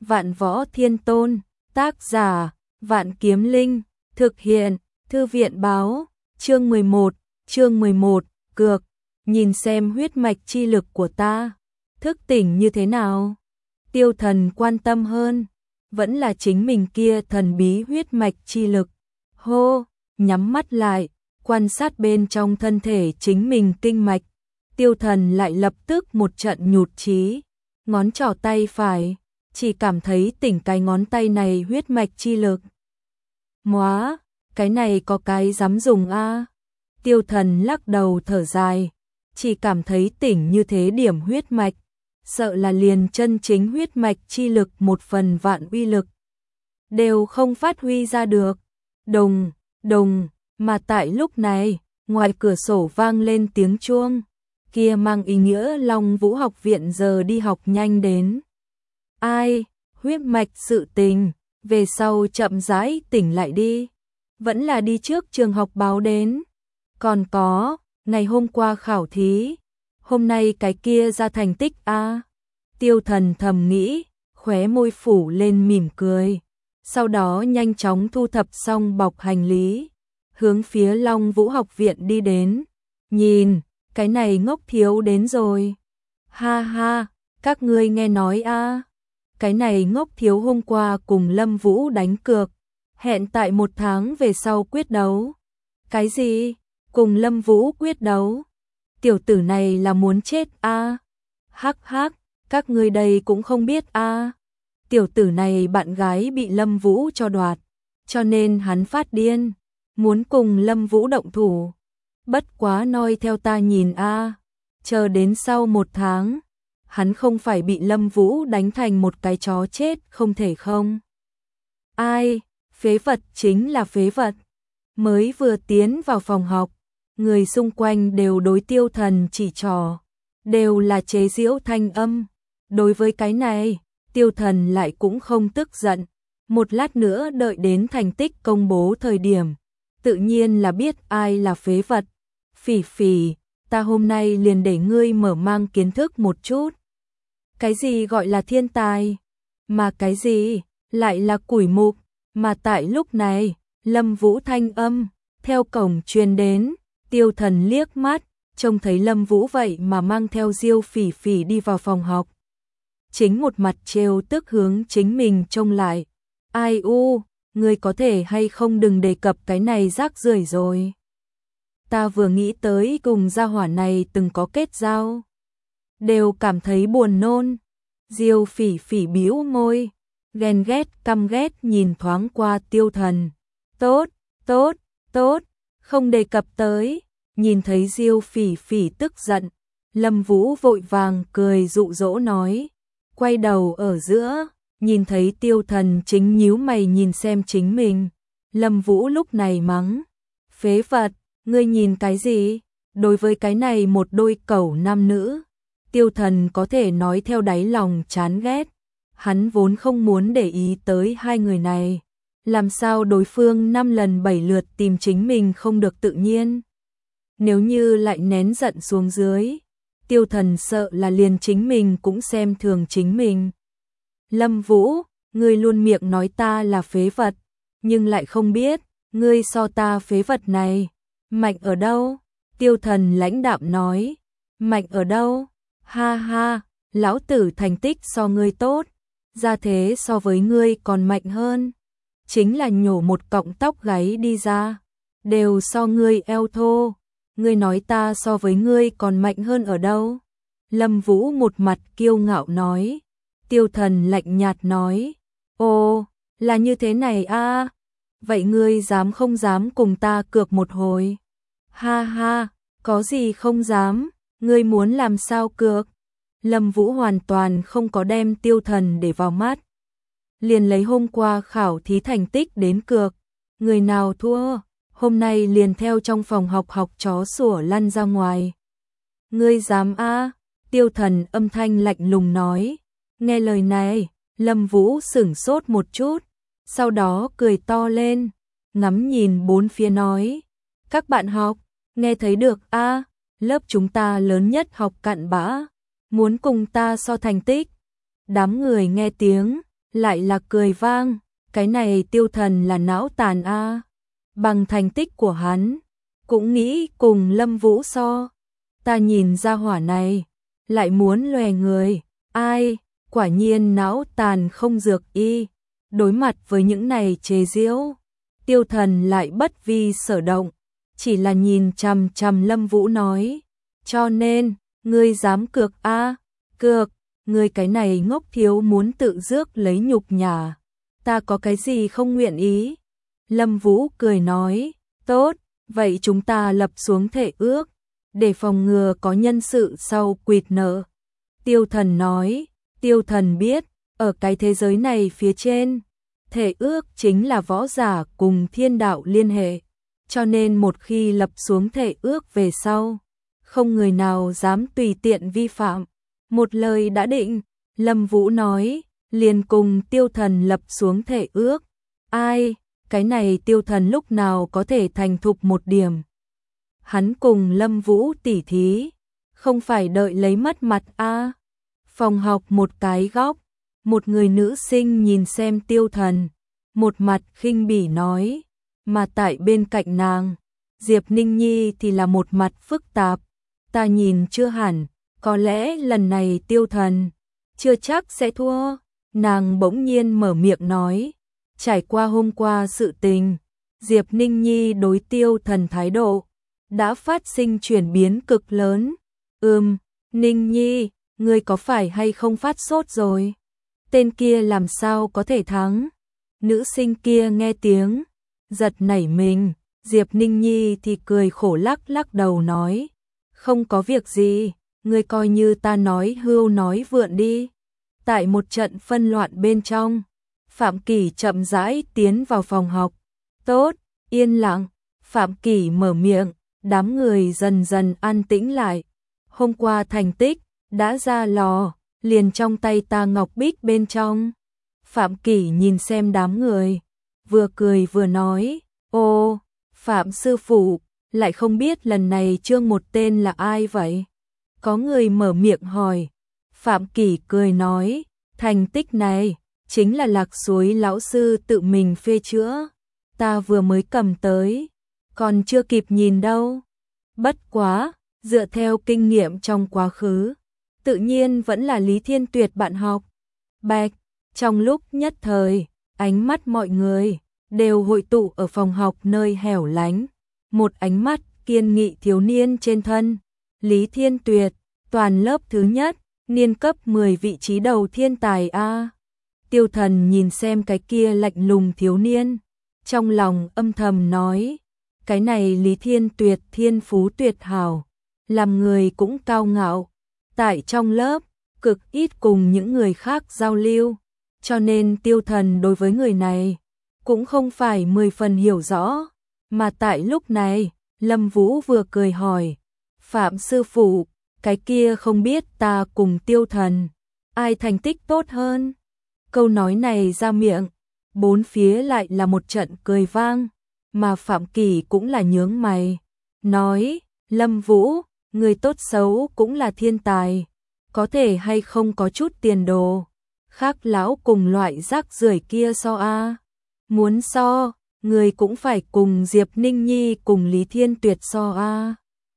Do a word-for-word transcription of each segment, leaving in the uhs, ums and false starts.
Vạn Võ Thiên Tôn, tác giả, Vạn Kiếm Linh, thực hiện, Thư viện báo, chương mười một, chương mười một, cược, nhìn xem huyết mạch chi lực của ta, thức tỉnh như thế nào. Tiêu Thần quan tâm hơn, vẫn là chính mình kia thần bí huyết mạch chi lực. Hô, nhắm mắt lại, quan sát bên trong thân thể chính mình kinh mạch. Tiêu Thần lại lập tức một trận nhụt chí, ngón trỏ tay phải, chỉ cảm thấy tỉnh cái ngón tay này huyết mạch chi lực. Móa, cái này có cái dám dùng a? Tiêu Thần lắc đầu thở dài, chỉ cảm thấy tỉnh như thế điểm huyết mạch, sợ là liền chân chính huyết mạch chi lực một phần vạn uy lực đều không phát huy ra được. Đồng, đồng, mà tại lúc này, ngoài cửa sổ vang lên tiếng chuông, kia mang ý nghĩa Long Vũ học viện giờ đi học nhanh đến. Ai, huyết mạch sự tình, về sau chậm rãi tỉnh lại đi, vẫn là đi trước trường học báo đến. Còn có, ngày hôm qua khảo thí, hôm nay cái kia ra thành tích a. Tiêu Thần thầm nghĩ, khóe môi phủ lên mỉm cười, sau đó nhanh chóng thu thập xong bọc hành lý, hướng phía Long Vũ học viện đi đến. Nhìn, cái này ngốc thiếu đến rồi. Ha ha, các ngươi nghe nói a, cái này ngốc thiếu hôm qua cùng Lâm Vũ đánh cược, hẹn tại một tháng về sau quyết đấu. Cái gì? Cùng Lâm Vũ quyết đấu? Tiểu tử này là muốn chết a? Hắc hắc, các ngươi đây cũng không biết a. Tiểu tử này bạn gái bị Lâm Vũ cho đoạt, cho nên hắn phát điên, muốn cùng Lâm Vũ động thủ. Bất quá noi theo ta nhìn a, chờ đến sau một tháng, hắn không phải bị Lâm Vũ đánh thành một cái chó chết không thể không? Ai, phế vật chính là phế vật. Mới vừa tiến vào phòng học, người xung quanh đều đối Tiêu Thần chỉ trỏ, đều là chế giễu thanh âm. Đối với cái này, Tiêu Thần lại cũng không tức giận, một lát nữa đợi đến thành tích công bố thời điểm, tự nhiên là biết ai là phế vật. Phỉ Phỉ, ta hôm nay liền để ngươi mở mang kiến thức một chút. Cái gì gọi là thiên tài, mà cái gì lại là quỷ mục. Mà tại lúc này, Lâm Vũ thanh âm theo cổng truyền đến. Tiêu Thần liếc mắt, trông thấy Lâm Vũ vậy mà mang theo Diêu Phỉ Phỉ đi vào phòng học, chính một mặt trêu tức hướng chính mình trông lại. Ai u, ngươi có thể hay không đừng đề cập cái này rác rưởi rồi. Ta vừa nghĩ tới cùng gia hỏa này từng có kết giao, đều cảm thấy buồn nôn. Diêu Phỉ Phỉ bĩu môi, ghen ghét căm ghét nhìn thoáng qua Tiêu Thần. Tốt, tốt, tốt, không đề cập tới. Nhìn thấy Diêu Phỉ Phỉ tức giận, Lâm Vũ vội vàng cười dụ dỗ nói, quay đầu ở giữa, nhìn thấy Tiêu Thần chính nhíu mày nhìn xem chính mình. Lâm Vũ lúc này mắng, phế vật, ngươi nhìn cái gì? Đối với cái này một đôi cẩu nam nữ, Tiêu Thần có thể nói theo đáy lòng chán ghét. Hắn vốn không muốn để ý tới hai người này, làm sao đối phương năm lần bảy lượt tìm chính mình không được tự nhiên. Nếu như lại nén giận xuống dưới, Tiêu Thần sợ là liền chính mình cũng xem thường chính mình. Lâm Vũ, ngươi luôn miệng nói ta là phế vật, nhưng lại không biết, ngươi so ta phế vật này mạnh ở đâu? Tiêu Thần lãnh đạm nói, mạnh ở đâu? Ha ha, lão tử thành tích so ngươi tốt, ra thế so với ngươi còn mạnh hơn, chính là nhổ một cọng tóc gáy đi ra, đều so ngươi eo thô. Ngươi nói ta so với ngươi còn mạnh hơn ở đâu? Lâm Vũ một mặt kiêu ngạo nói. Tiêu Thần lạnh nhạt nói, ồ, là như thế này a, vậy ngươi dám không dám cùng ta cược một hồi? Ha ha, có gì không dám, ngươi muốn làm sao cược? Lâm Vũ hoàn toàn không có đem Tiêu Thần để vào mắt, liền lấy hôm qua khảo thí thành tích đến cược, người nào thua, hôm nay liền theo trong phòng học học chó sủa lăn ra ngoài. Ngươi dám a? Tiêu Thần âm thanh lạnh lùng nói. Nghe lời này, Lâm Vũ sửng sốt một chút, sau đó cười to lên, ngắm nhìn bốn phía nói, các bạn học, nghe thấy được a? Lớp chúng ta lớn nhất học cặn bã, muốn cùng ta so thành tích. Đám người nghe tiếng, lại là cười vang, cái này Tiêu Thần là não tàn a. Bằng thành tích của hắn, cũng nghĩ cùng Lâm Vũ so. Ta nhìn ra hỏa này, lại muốn lòe người, ai, quả nhiên não tàn không dược y. Đối mặt với những này chế giễu, Tiêu Thần lại bất vi sở động, chỉ là nhìn chằm chằm Lâm Vũ nói, cho nên, ngươi dám cược a? À? Cược, ngươi cái này ngốc thiếu muốn tự rước lấy nhục nhã, ta có cái gì không nguyện ý. Lâm Vũ cười nói, tốt, vậy chúng ta lập xuống thể ước, để phòng ngừa có nhân sự sau quỵt nợ. Tiêu Thần nói, Tiêu Thần biết, ở cái thế giới này phía trên, thể ước chính là võ giả cùng thiên đạo liên hệ, cho nên một khi lập xuống thể ước về sau, không người nào dám tùy tiện vi phạm. Một lời đã định, Lâm Vũ nói, liền cùng Tiêu Thần lập xuống thể ước. Ai, cái này Tiêu Thần lúc nào có thể thành thục một điểm. Hắn cùng Lâm Vũ tỉ thí, không phải đợi lấy mất mặt a. À. Phòng học một cái góc, một người nữ sinh nhìn xem Tiêu Thần, một mặt khinh bỉ nói, mà tại bên cạnh nàng, Diệp Ninh Nhi thì là một mặt phức tạp, ta nhìn chưa hẳn, có lẽ lần này Tiêu Thần chưa chắc sẽ thua. Nàng bỗng nhiên mở miệng nói, trải qua hôm qua sự tình, Diệp Ninh Nhi đối Tiêu Thần thái độ đã phát sinh chuyển biến cực lớn. Ừm, Ninh Nhi, ngươi có phải hay không phát sốt rồi? Tên kia làm sao có thể thắng? Nữ sinh kia nghe tiếng, giật nảy mình, Diệp Ninh Nhi thì cười khổ lắc lắc đầu nói, không có việc gì, ngươi coi như ta nói hưu nói vượn đi. Tại một trận phân loạn bên trong, Phạm Kỳ chậm rãi tiến vào phòng học. Tốt, yên lặng, Phạm Kỳ mở miệng, đám người dần dần an tĩnh lại. Hôm qua thành tích đã ra lò, liền trong tay ta ngọc bích bên trong. Phạm Kỳ nhìn xem đám người, vừa cười vừa nói, ô, Phạm sư phụ, lại không biết lần này chương một tên là ai vậy? Có người mở miệng hỏi. Phạm Kỳ cười nói, thành tích này chính là Lạc Suối lão sư tự mình phê chữa, ta vừa mới cầm tới, còn chưa kịp nhìn đâu. Bất quá, dựa theo kinh nghiệm trong quá khứ, tự nhiên vẫn là Lý Thiên Tuyệt bạn học. Bạch, trong lúc nhất thời, ánh mắt mọi người đều hội tụ ở phòng học nơi hẻo lánh, một ánh mắt kiên nghị thiếu niên trên thân. Lý Thiên Tuyệt, toàn lớp thứ nhất, niên cấp mười vị trí đầu thiên tài a. Tiêu Thần nhìn xem cái kia lạnh lùng thiếu niên, trong lòng âm thầm nói, cái này Lý Thiên Tuyệt thiên phú tuyệt hảo, làm người cũng cao ngạo, tại trong lớp cực ít cùng những người khác giao lưu, cho nên Tiêu Thần đối với người này cũng không phải mười phần hiểu rõ. Mà tại lúc này, Lâm Vũ vừa cười hỏi, Phạm sư phụ, cái kia không biết ta cùng Tiêu Thần, ai thành tích tốt hơn? Câu nói này ra miệng, bốn phía lại là một trận cười vang, mà Phạm Kỳ cũng là nhướng mày, nói, Lâm Vũ, người tốt xấu cũng là thiên tài, có thể hay không có chút tiền đồ, khác lão cùng loại rác rưởi kia so a. Muốn so, người cũng phải cùng Diệp Ninh Nhi cùng Lý Thiên Tuyệt so a.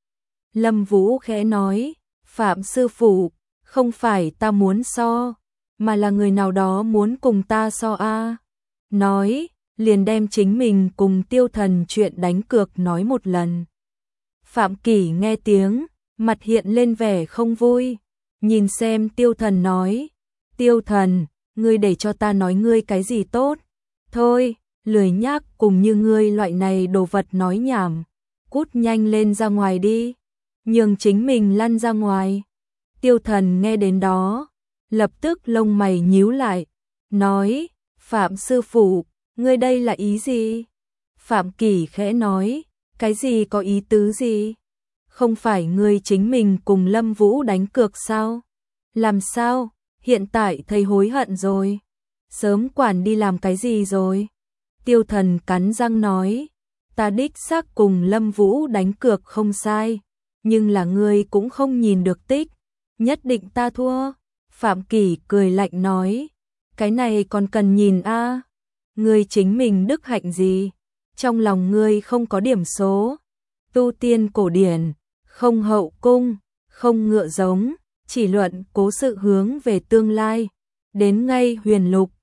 Lâm Vũ khẽ nói, Phạm sư phụ, không phải ta muốn so, mà là người nào đó muốn cùng ta so a. Nói, liền đem chính mình cùng Tiêu Thần chuyện đánh cược nói một lần. Phạm Kỳ nghe tiếng, mặt hiện lên vẻ không vui, nhìn xem Tiêu Thần nói, Tiêu Thần, ngươi để cho ta nói ngươi cái gì tốt? Thôi, lười nhác cùng như ngươi loại này đồ vật nói nhảm, cút nhanh lên ra ngoài đi, nhường chính mình lăn ra ngoài. Tiêu Thần nghe đến đó, lập tức lông mày nhíu lại, nói, Phạm sư phụ, ngươi đây là ý gì? Phạm Kỳ khẽ nói, cái gì có ý tứ gì? Không phải ngươi chính mình cùng Lâm Vũ đánh cược sao? Làm sao? Hiện tại thấy hối hận rồi? Sớm quản đi làm cái gì rồi? Tiêu Thần cắn răng nói, ta đích xác cùng Lâm Vũ đánh cược không sai, nhưng là ngươi cũng không nhìn được tích, nhất định ta thua. Phạm Kỳ cười lạnh nói, cái này còn cần nhìn a à? Ngươi chính mình đức hạnh gì? Trong lòng ngươi không có điểm số. Tu tiên cổ điển, không hậu cung, không ngựa giống, chỉ luận cố sự hướng về tương lai. Đến ngay huyền lục,